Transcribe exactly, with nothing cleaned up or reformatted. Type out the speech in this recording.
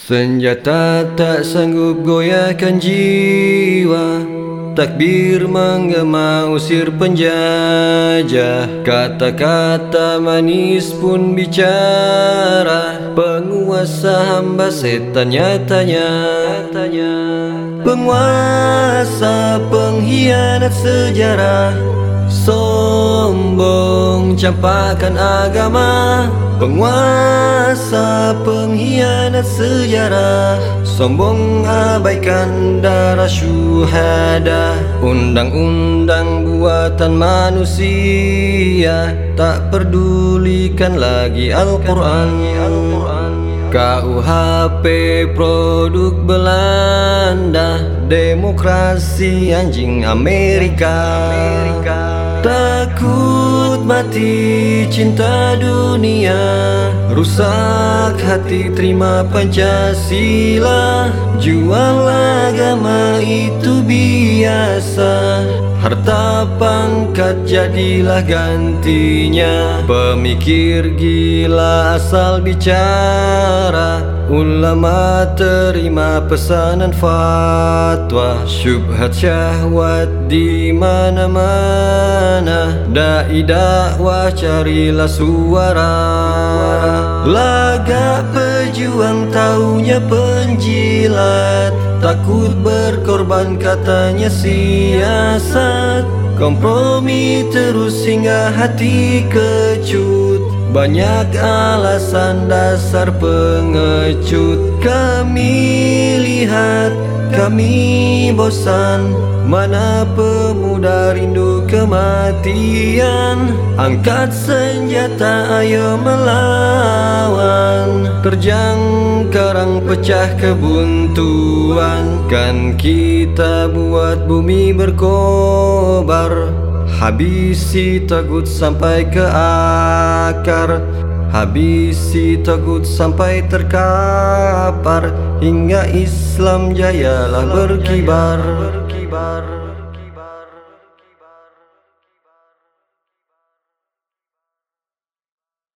Senjata tak sanggup goyahkan jiwa, takbir menggema usir penjajah. Kata-kata manis pun bicara, penguasa hamba setan nyatanya. Penguasa pengkhianat sejarah, sombong campakkan agama. Penguasa pengkhianat sejarah, sombong abaikan darah syuhada. Undang-undang buatan manusia, tak pedulikan lagi Al-Quran. K U H P produk Belanda, demokrasi anjing Amerika. Takut mati cinta dunia, rusak hati terima Pancasila. Jual agama itu biasa, harta pangkat jadilah gantinya. Pemikir gila asal bicara, ulama terima pesanan fatwa. Syubhat syahwat di mana-mana, dai dakwah carilah suara. Lagak pejuang taunya penjilat, takut berkorban katanya siasat. Kompromi terus hingga hati kecut, banyak alasan dasar pengecut. Kami lihat, kami bosan, mana pemuda rindu kematian. Angkat senjata ayo melawan, terjang karang pecah kebuntuan. Kan kita buat bumi berkobar, habisi tagut sampai ke akar. Habisi tagut sampai terkapar, hingga Islam jayalah berkibar.